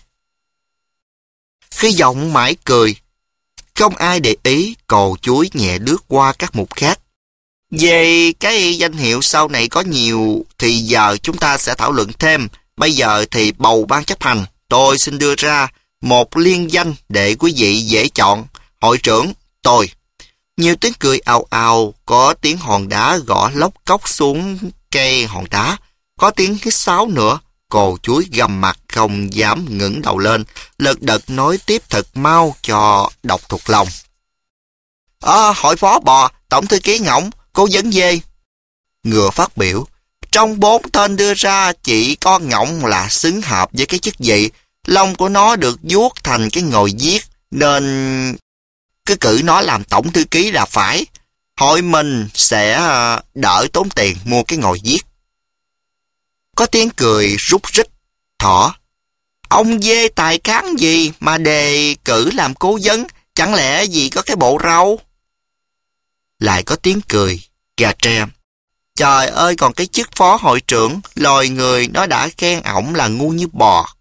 Khi giọng mãi cười, không ai để ý, cồ chuối nhẹ lướt qua các mục khác. Về cái danh hiệu sau này có nhiều thì giờ chúng ta sẽ thảo luận thêm. Bây giờ thì bầu ban chấp hành, tôi xin đưa ra một liên danh để quý vị dễ chọn. Hội trưởng, tôi. Nhiều tiếng cười ào ào, có tiếng hòn đá gõ lóc cốc xuống cây hòn đá, có tiếng hít sáo nữa. Cồ chuối gầm mặt không dám ngẩng đầu lên, lật đật nói tiếp thật mau cho đọc thuộc lòng. À, hội phó bò, tổng thư ký ngỗng, cố vấn dê. Ngựa phát biểu. Trong bốn tên đưa ra, chỉ có ngỗng là xứng hợp với cái chức vị. Lông của nó được vuốt thành cái ngồi viết, nên cứ cử nó làm tổng thư ký là phải. Hội mình sẽ đỡ tốn tiền mua cái ngồi viết. Có tiếng cười rúc rích. Thỏ. Ông dê tài cán gì mà đề cử làm cố vấn, chẳng lẽ gì có cái bộ râu? Lại có tiếng cười. Gà tre. Trời ơi, còn cái chức phó hội trưởng, loài người nó đã khen ổng là ngu như bò.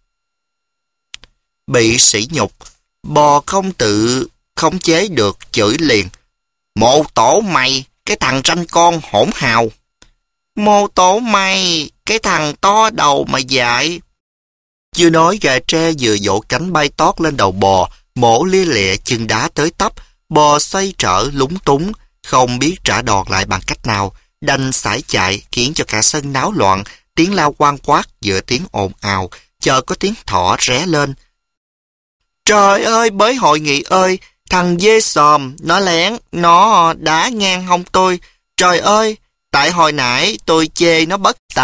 Bị sỉ nhục, bò không tự khống chế được, chửi liền. Mô tổ mày, cái thằng tranh con hỗn hào. Mô tổ mày, cái thằng to đầu mà dại. Vừa nói gà tre vừa vỗ cánh bay tót lên đầu bò, mổ lia lịa chân đá tới tấp. Bò xoay trở lúng túng, không biết trả đòn lại bằng cách nào, đành sải chạy, khiến cho cả sân náo loạn. Tiếng la quang quát giữa tiếng ồn ào, chờ có tiếng thỏ ré lên. Trời ơi, bới hội nghị ơi, thằng dê xòm, nó lén, nó đá ngang hông tôi. Trời ơi, tại hồi nãy tôi chê nó bất tài,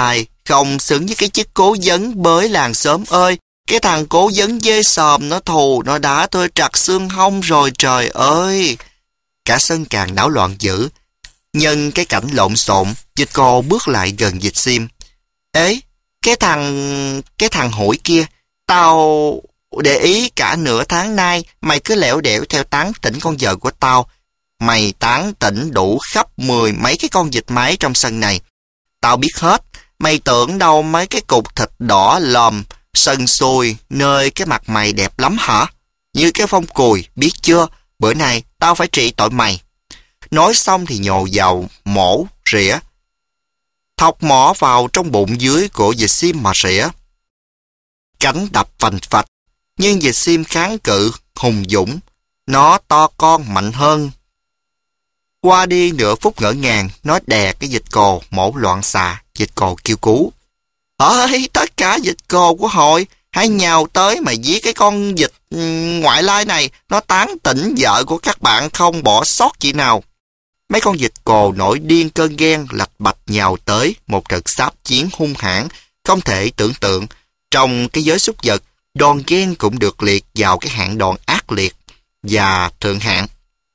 Không xứng với cái chức cố vấn bới làng xóm ơi. Cái thằng cố vấn dê sòm nó thù, nó đã tôi trặc xương hông rồi trời ơi. Cả sân càng náo loạn dữ. Nhân cái cảnh lộn xộn, Dịch Cồ bước lại gần Dịch Xiêm. Ế, cái thằng... cái thằng hủi kia, tao để ý cả nửa tháng nay mày cứ lẻo đẻo theo tán tỉnh con vợ của tao. Mày tán tỉnh đủ khắp mười mấy cái con vịt máy trong sân này. Tao biết hết, mày tưởng đâu mấy cái cục thịt đỏ lòm, sần sùi nơi cái mặt mày đẹp lắm hả? Như cái phong cùi, biết chưa? Bữa nay tao phải trị tội mày. Nói xong thì nhồ vào mổ, rỉa. Thọc mỏ vào trong bụng dưới của Dịch Xiêm mà rỉa. Cánh đập phành phạch, nhưng Dịch Xiêm kháng cự, hùng dũng. Nó to con mạnh hơn. Qua đi nửa phút ngỡ ngàng, nó đè cái Dịch Cồ mổ loạn xạ. Dịch Cồ kêu cứu. Ơi, tất cả Dịch Cồ của hội, hãy nhào tới mà giết cái con vịt ngoại lai này. Nó tán tỉnh vợ của các bạn không bỏ sót chị nào. Mấy con vịt Cồ nổi điên cơn ghen lạch bạch nhào tới. Một trận sáp chiến hung hãn, không thể tưởng tượng. Trong cái giới súc vật, đòn ghen cũng được liệt vào cái hạng đòn ác liệt và thượng hạng.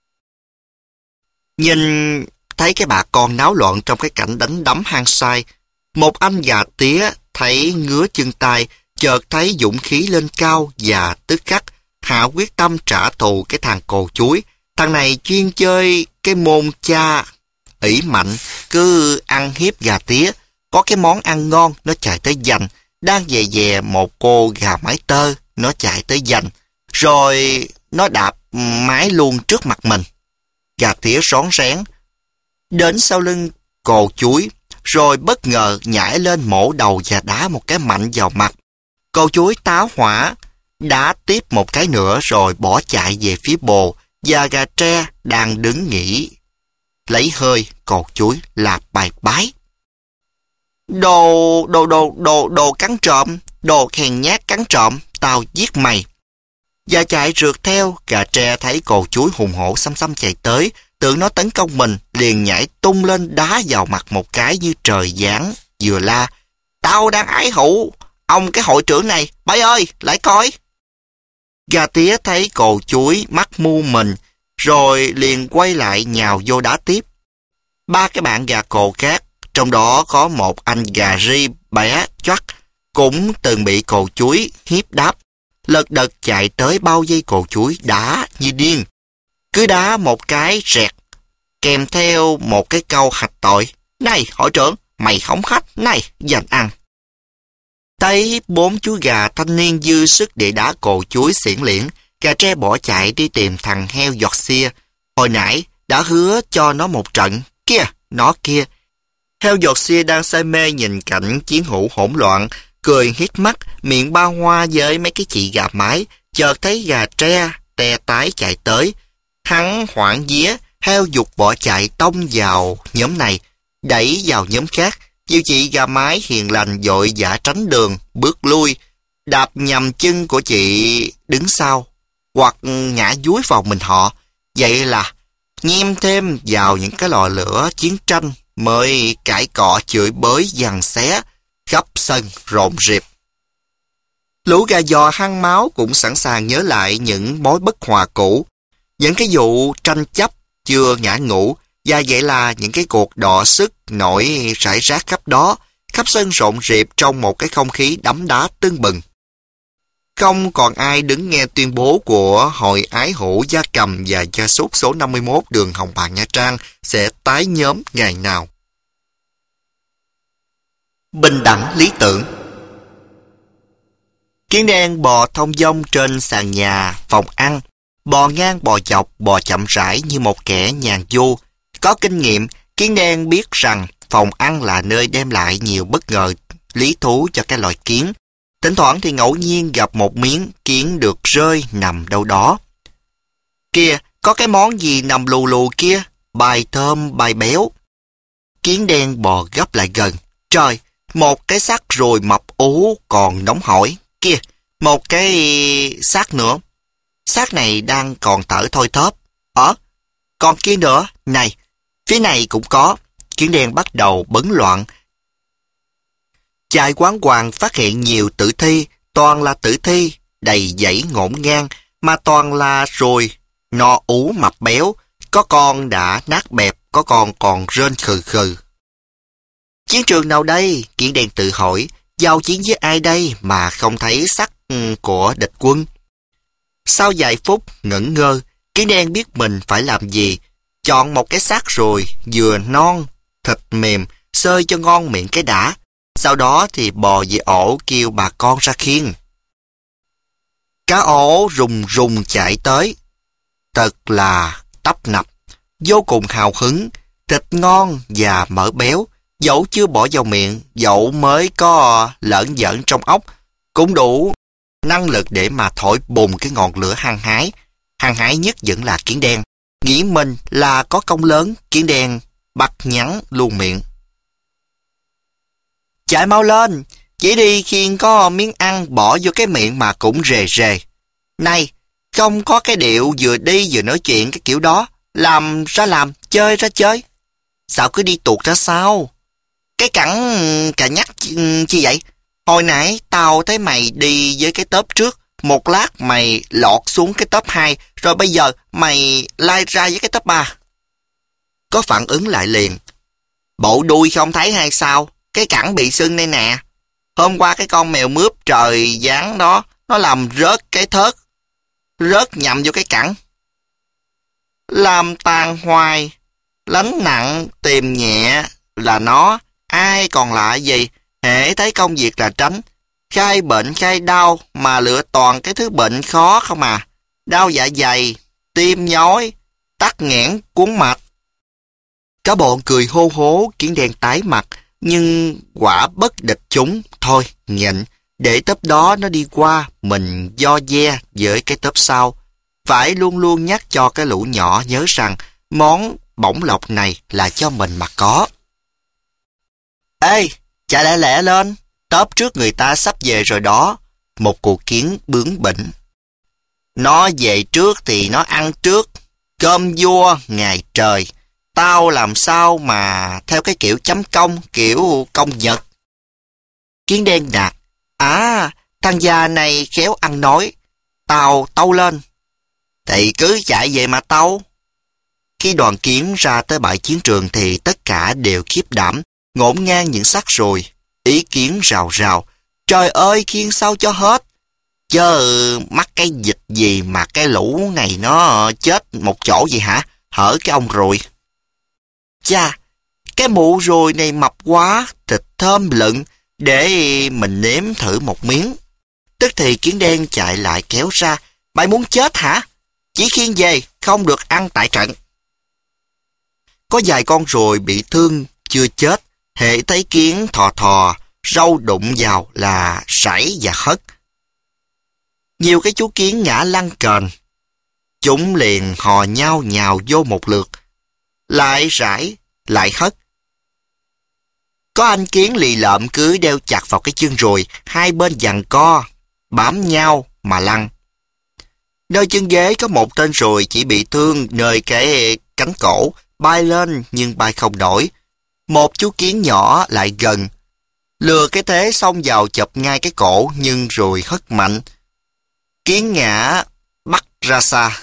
Nhìn thấy cái bà con náo loạn trong cái cảnh đánh đấm hang say, một anh già tía thấy ngứa chân tay, chợt thấy dũng khí lên cao và tức khắc hạ quyết tâm trả thù cái thằng cồ chuối. Thằng này chuyên chơi cái môn cha ỷ mạnh, cứ ăn hiếp gà tía. Có cái món ăn ngon, nó chạy tới giành. Đang dè dè một cô gà mái tơ, nó chạy tới giành. Rồi nó đạp mái luôn trước mặt mình. Gà tía rón rén đến sau lưng cồ chuối, rồi bất ngờ nhảy lên mổ đầu và đá một cái mạnh vào mặt. Cồ chuối táo hỏa, đá tiếp một cái nữa rồi bỏ chạy về phía bồ, và gà tre đang đứng nghỉ lấy hơi. Cồ chuối lạp bài bái. Đồ, đồ, đồ, đồ, đồ cắn trộm, đồ hèn nhát cắn trộm, tao giết mày. Và chạy rượt theo, gà tre thấy cồ chuối hùng hổ xăm xăm chạy tới, tưởng nó tấn công mình, liền nhảy tung lên đá vào mặt một cái như trời giáng, vừa la. Tao đang ái hữu, ông cái hội trưởng này, bay ơi, lại coi. Gà tía thấy cồ chuối mắc mưu mình, rồi liền quay lại nhào vô đá tiếp. Ba cái bạn gà cồ khác, trong đó có một anh gà ri bé choắt, cũng từng bị cồ chuối hiếp đáp, lật đật chạy tới bao vây cồ chuối đá như điên. Cứ đá một cái rẹt, kèm theo một cái câu hạch tội. Này hội trưởng, mày khống khách, này dành ăn. Thấy bốn chú gà thanh niên dư sức để đá cồ chuối xiển liễn, gà tre bỏ chạy đi tìm thằng heo giọt xia. Hồi nãy đã hứa cho nó một trận. Kia, nó kia. Heo giọt xia đang say mê nhìn cảnh chiến hữu hỗn loạn, cười hít mắt, miệng ba hoa với mấy cái chị gà mái. Chợt thấy gà tre te tái chạy tới. Hắn hoảng vía, heo dục bỏ chạy tông vào nhóm này, đẩy vào nhóm khác. Nhiều chị gà mái hiền lành vội vã tránh đường, bước lui, đạp nhầm chân của chị đứng sau, hoặc ngã dúi vào mình họ. Vậy là nhem thêm vào những cái lò lửa chiến tranh, mới cãi cọ chửi bới giằng xé, khắp sân rộn rịp. Lũ gà giò hăng máu cũng sẵn sàng nhớ lại những mối bất hòa cũ, những cái vụ tranh chấp chưa ngã ngũ, và vậy là những cái cuộc đọ sức nổi rải rác khắp đó, khắp sân rộn rịp trong một cái không khí đấm đá tưng bừng. Không còn ai đứng nghe tuyên bố của Hội Ái Hữu Gia Cầm và Gia Súc số năm mươi mốt đường Hồng Bàng Nha Trang sẽ tái nhóm ngày nào. Bình đẳng lý tưởng. Kiến đen bò thông dong trên sàn nhà, phòng ăn, bò ngang bò dọc, bò chậm rãi như một kẻ nhàn du. Có kinh nghiệm, kiến đen biết rằng phòng ăn là nơi đem lại nhiều bất ngờ lý thú cho cái loài kiến. Thỉnh thoảng thì ngẫu nhiên gặp một miếng kiến được rơi nằm đâu đó. Kìa, có cái món gì nằm lù lù kia, bài thơm bài béo. Kiến đen bò gấp lại gần. Trời, một cái xác ruồi mập ú còn nóng hổi. Kìa, một cái xác nữa. Xác này đang còn thở thôi thóp. Ờ, còn kia nữa, này, phía này cũng có. Kiến đen bắt đầu bấn loạn. Chạy quán hoàng phát hiện nhiều tử thi, toàn là tử thi, đầy dãy ngổn ngang, mà toàn là rồi, no ú mập béo, có con đã nát bẹp, có con còn rên khừ khừ. Chiến trường nào đây? Kiển đen tự hỏi, giao chiến với ai đây mà không thấy xác của địch quân? Sau vài phút ngẩn ngơ, Kiển đen biết mình phải làm gì. Chọn một cái xác rồi, vừa non, thịt mềm, xơi cho ngon miệng cái đã. Sau đó thì bò về ổ kêu bà con ra khiêng. Cá ổ rùng rùng chạy tới. Thật là tấp nập, vô cùng hào hứng, thịt ngon và mỡ béo. Dẫu chưa bỏ vào miệng, dẫu mới có lởn giỡn trong óc, cũng đủ năng lực để mà thổi bùng cái ngọn lửa hăng hái. Hăng hái nhất vẫn là Kiển đen. Nghĩ mình là có công lớn, Kiển đen bắt nhắn luôn miệng. Chạy mau lên, chỉ đi khiêng có miếng ăn bỏ vô cái miệng mà cũng rề rề. Này, không có cái điệu vừa đi vừa nói chuyện cái kiểu đó, làm ra làm, chơi ra chơi. Sao cứ đi tuột ra sao? Cái cẳng cà nhắc chi vậy? Hồi nãy tao thấy mày đi với cái tớp trước, một lát mày lọt xuống cái tớp hai, rồi bây giờ mày lai ra với cái tớp ba. Có phản ứng lại liền. Bộ đuôi không thấy hay sao? Cái cẳng bị sưng đây nè. Hôm qua cái con mèo mướp trời giáng đó, nó làm rớt cái thớt, rớt nhầm vô cái cẳng. Làm tàn hoài, lánh nặng tìm nhẹ là nó, ai còn lại gì? Hễ thấy công việc là tránh. Khai bệnh khai đau mà lựa toàn cái thứ bệnh khó không à. Đau dạ dày, tim nhói, tắc nghẽn cuốn mạch. Cả bọn cười hô hố, Kiển đen tái mặt, nhưng quả bất địch chúng. Thôi, nhịn, để tớp đó nó đi qua, mình do ve với cái tớp sau. Phải luôn luôn nhắc cho cái lũ nhỏ nhớ rằng món bổng lộc này là cho mình mà có. Ê, chạy lẹ lẹ lên, tớp trước người ta sắp về rồi đó. Một cụ kiến bướng bỉnh. Nó về trước thì nó ăn trước, cơm vua ngày trời. Tao làm sao mà theo cái kiểu chấm công, kiểu công nhật. Kiển đen nạt. À, thằng già này khéo ăn nói. Tao tâu lên. Thì cứ chạy về mà tâu. Khi đoàn kiến ra tới bãi chiến trường thì tất cả đều khiếp đảm, ngổn ngang những xác rồi. Ý kiến rào rào. Trời ơi, khiêng sao cho hết. Chớ mắc cái dịch gì mà cái lũ này nó chết một chỗ vậy hả? Hở cái ông rồi. Chà, cái mụ rồi này mập quá, thịt thơm lựng, để mình nếm thử một miếng. Tức thì Kiển đen chạy lại kéo ra. Mày muốn chết hả? Chỉ khiêng về, không được ăn tại trận. Có vài con ruồi bị thương, chưa chết. Hễ thấy kiến thò thò, râu đụng vào là sảy và hất. Nhiều cái chú kiến ngã lăn kền. Chúng liền hò nhau nhào vô một lượt. Lại rải, lại hất. Có anh kiến lì lợm cứ đeo chặt vào cái chân ruồi, hai bên giằng co, bám nhau mà lăn. Nơi chân ghế có một tên ruồi chỉ bị thương nơi cái cánh cổ, bay lên nhưng bay không nổi. Một chú kiến nhỏ lại gần, lừa cái thế xông vào chụp ngay cái cổ nhưng rồi hất mạnh. Kiến ngã bắt ra xa.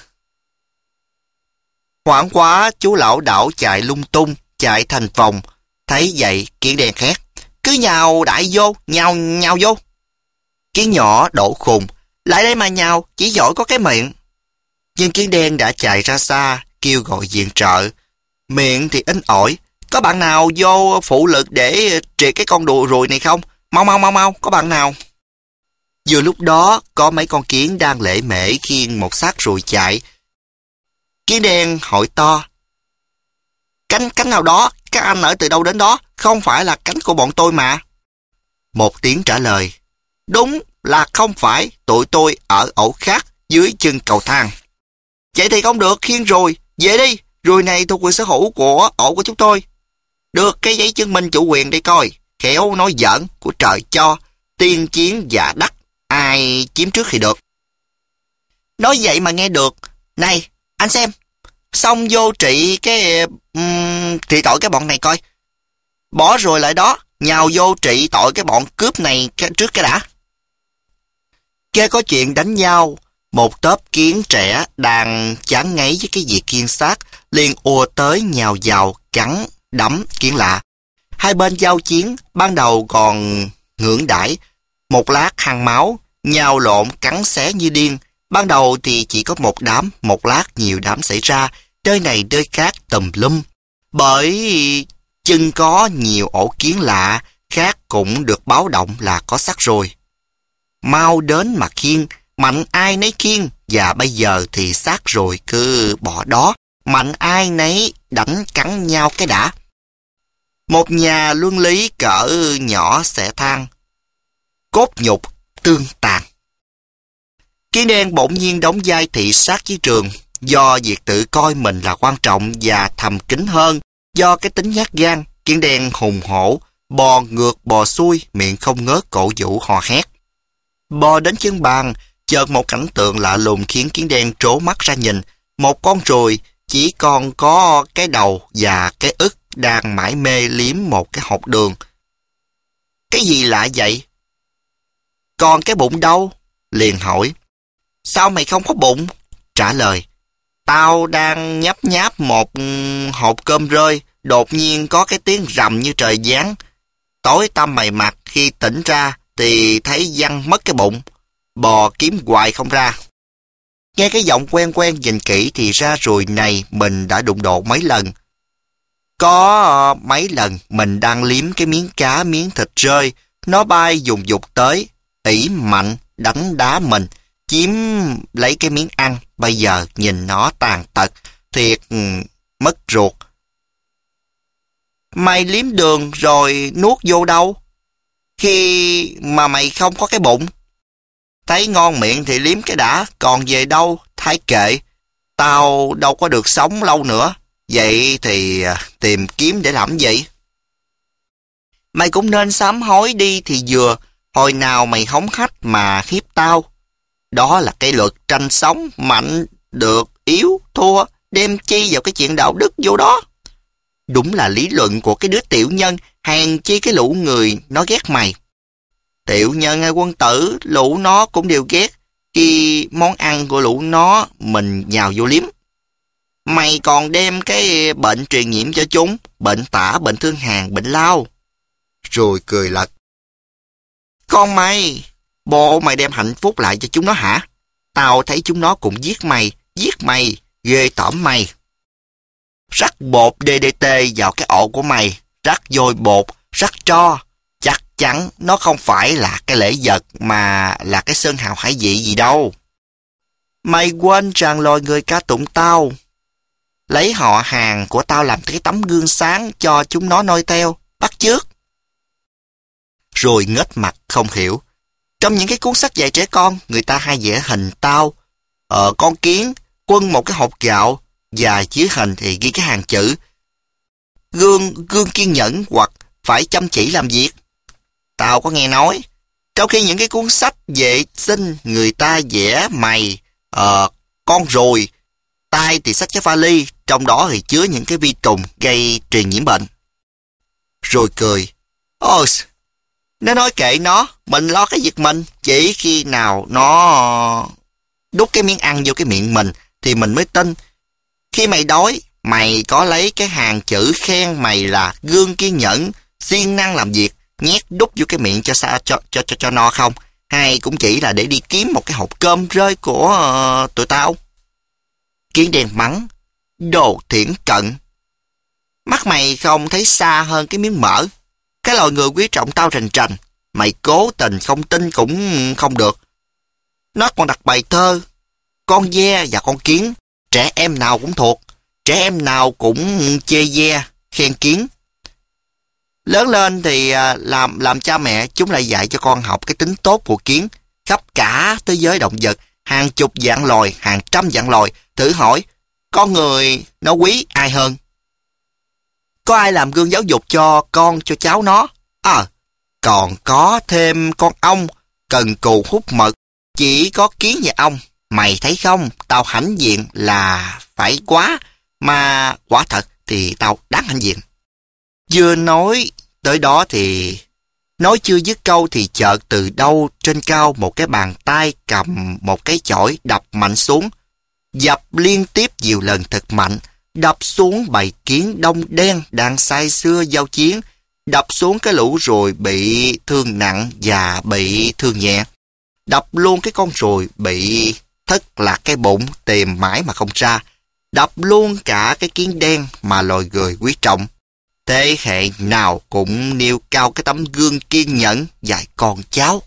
Hoảng quá, chú lão đảo chạy lung tung, chạy thành vòng. Thấy vậy, Kiển đen khét. Cứ nhào đại vô, nhào nhào vô. Kiến nhỏ đổ khùng. Lại đây mà nhào, chỉ giỏi có cái miệng. Nhưng Kiển đen đã chạy ra xa, kêu gọi viện trợ. Miệng thì inh ỏi. Có bạn nào vô phụ lực để triệt cái con đùa ruồi này không? Mau mau mau mau, có bạn nào? Vừa lúc đó, có mấy con kiến đang lễ mễ khiêng một xác ruồi chạy. Kiển đen hỏi to. Cánh cánh nào đó, các anh ở từ đâu đến đó, không phải là cánh của bọn tôi mà. Một tiếng trả lời. Đúng là không phải, tụi tôi ở ổ khác dưới chân cầu thang. Vậy thì không được, khiêng ruồi, về đi, ruồi này thuộc quyền sở hữu của ổ của chúng tôi. Được cái giấy chứng minh chủ quyền đây coi, khéo nói giỡn của trời cho, tiên chiến giả đắc, ai chiếm trước thì được. Nói vậy mà nghe được. Này, anh xem, xong vô trị cái um, trị tội cái bọn này coi. Bỏ rồi lại đó, nhào vô trị tội cái bọn cướp này trước cái đã. Nghe có chuyện đánh nhau, một tốp kiến trẻ đang chán ngấy với cái việc kiên sát liền ùa tới nhào vào cắn đấm kiến lạ. Hai bên giao chiến ban đầu còn ngưỡng đãi, một lát hăng máu, nhào lộn cắn xé như điên. Ban đầu thì chỉ có một đám, một lát nhiều đám xảy ra, nơi này nơi khác tùm lum. Bởi chừng có nhiều ổ kiến lạ, khác cũng được báo động là có xác rồi. Mau đến mà khiêng, mạnh ai nấy khiêng, và bây giờ thì xác rồi cứ bỏ đó, mạnh ai nấy đánh cắn nhau cái đã. Một nhà luân lý cỡ nhỏ sẽ than, cốt nhục tương tàn. Kiến đen bỗng nhiên đóng vai thị sát với trường, do việc tự coi mình là quan trọng và thầm kín hơn, do cái tính nhát gan, kiến đen hùng hổ, bò ngược bò xuôi, miệng không ngớt cổ vũ hò hét. Bò đến chân bàn, chợt một cảnh tượng lạ lùng khiến kiến đen trố mắt ra nhìn. Một con ruồi chỉ còn có cái đầu và cái ức đang mải mê liếm một cái hột đường. Cái gì lạ vậy? Còn cái bụng đâu? Liền hỏi. Sao mày không có bụng? Trả lời. Tao đang nhấp nháp một hộp cơm rơi, đột nhiên có cái tiếng rầm như trời giáng. Tối tăm mày mặt, khi tỉnh ra thì thấy văng mất cái bụng. Bò kiếm hoài không ra. Nghe cái giọng quen quen nhìn kỹ thì ra ruồi này mình đã đụng độ mấy lần. Có mấy lần mình đang liếm cái miếng cá miếng thịt rơi, nó bay dùng dục tới, ỷ mạnh đánh đá mình, chiếm lấy cái miếng ăn. Bây giờ nhìn nó tàn tật, thiệt mất ruột. Mày liếm đường rồi nuốt vô đâu? Khi mà mày không có cái bụng. Thấy ngon miệng thì liếm cái đã, còn về đâu, thái kệ. Tao đâu có được sống lâu nữa. Vậy thì tìm kiếm để làm gì? Mày cũng nên sám hối đi thì vừa, hồi nào mày hống hách mà hiếp tao. Đó là cái luật tranh sống, mạnh được, yếu thua, đem chi vào cái chuyện đạo đức vô đó. Đúng là lý luận của cái đứa tiểu nhân, hèn chi cái lũ người nó ghét mày. Tiểu nhân hay quân tử, lũ nó cũng đều ghét khi món ăn của lũ nó mình nhào vô liếm. Mày còn đem cái bệnh truyền nhiễm cho chúng, bệnh tả, bệnh thương hàn, bệnh lao. Rồi cười lật. Con mày, bộ mày đem hạnh phúc lại cho chúng nó hả? Tao thấy chúng nó cũng giết mày, giết mày, ghê tởm mày. Rắc bột đê đê tê vào cái ổ của mày, rắc vôi bột, rắc tro. Chắc chắn nó không phải là cái lễ vật mà là cái sơn hào hải vị gì đâu. Mày quên rằng loài người ca tụng tao. Lấy họ hàng của tao làm cái tấm gương sáng cho chúng nó noi theo, bắt chước. Rồi nghếch mặt không hiểu. Trong những cái cuốn sách dạy trẻ con, người ta hay vẽ hình tao, ờ, con kiến, quân một cái hộp gạo, và dưới hình thì ghi cái hàng chữ Gương, gương kiên nhẫn hoặc phải chăm chỉ làm việc. Tao có nghe nói, trong khi những cái cuốn sách vệ sinh người ta vẽ mày, ờ, con ruồi, tay thì xách cái vali, trong đó thì chứa những cái vi trùng gây truyền nhiễm bệnh. Rồi cười. Ôi, nó nói kệ nó, mình lo cái việc mình. Chỉ khi nào nó đút cái miếng ăn vô cái miệng mình thì mình mới tin. Khi mày đói, mày có lấy cái hàng chữ khen mày là gương kiên nhẫn, siêng năng làm việc, nhét đút vô cái miệng cho xa cho cho cho cho no không? Hay cũng chỉ là để đi kiếm một cái hộp cơm rơi của uh, tụi tao? Kiến đen mắng. Đồ thiển cận. Mắt mày không thấy xa hơn cái miếng mỡ. Cái loài người quý trọng tao rành rành. Mày cố tình không tin cũng không được. Nó còn đặt bài thơ. Con ve và con kiến, trẻ em nào cũng thuộc. Trẻ em nào cũng chê ve, khen kiến. Lớn lên thì làm làm cha mẹ, chúng lại dạy cho con học cái tính tốt của kiến. Khắp cả thế giới động vật, hàng chục dạng loài, hàng trăm dạng loài. Thử hỏi, con người nó quý ai hơn? Có ai làm gương giáo dục cho con, cho cháu nó? À, còn có thêm con ong, cần cù hút mật. Chỉ có kiến và ong. Mày thấy không, tao hãnh diện là phải quá. Mà quả thật thì tao đáng hãnh diện. Vừa nói Tới đó thì... Nói chưa dứt câu thì chợt từ đâu trên cao một cái bàn tay cầm một cái chổi đập mạnh xuống. Dập liên tiếp nhiều lần thật mạnh, đập xuống bầy kiến đông đen đang say sưa giao chiến, đập xuống cái lũ ruồi bị thương nặng và bị thương nhẹ. Đập luôn cái con ruồi bị thất lạc cái bụng tìm mãi mà không ra. Đập luôn cả cái kiến đen mà loài người quý trọng. Thế hệ nào cũng nêu cao cái tấm gương kiên nhẫn dạy con cháu.